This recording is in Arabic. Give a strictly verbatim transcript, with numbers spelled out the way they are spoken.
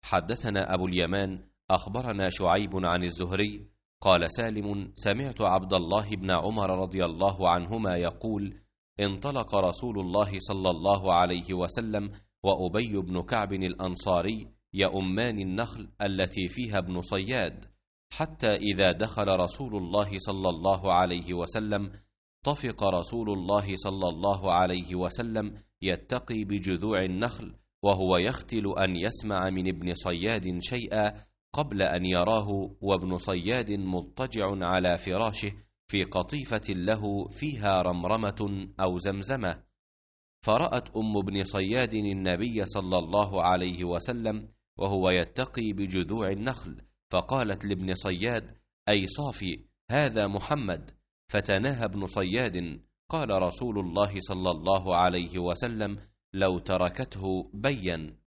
حدثنا أبو اليمان أخبرنا شعيب عن الزهري قال سالم سمعت عبد الله بن عمر رضي الله عنهما يقول انطلق رسول الله صلى الله عليه وسلم وأبي بن كعب الأنصاري يؤمان النخل التي فيها ابن صياد، حتى إذا دخل رسول الله صلى الله عليه وسلم طفق رسول الله صلى الله عليه وسلم يتقي بجذوع النخل وهو يختل أن يسمع من ابن صياد شيئا قبل أن يراه وابن صياد مضطجع على فراشه في قطيفة له فيها رمرمة أو زمزمة. فرأت أم ابن صياد النبي صلى الله عليه وسلم وهو يتقي بجذوع النخل، فقالت لابن صياد أي صافي هذا محمد، فتناهى ابن صياد. قال رسول الله صلى الله عليه وسلم لو تركته بين.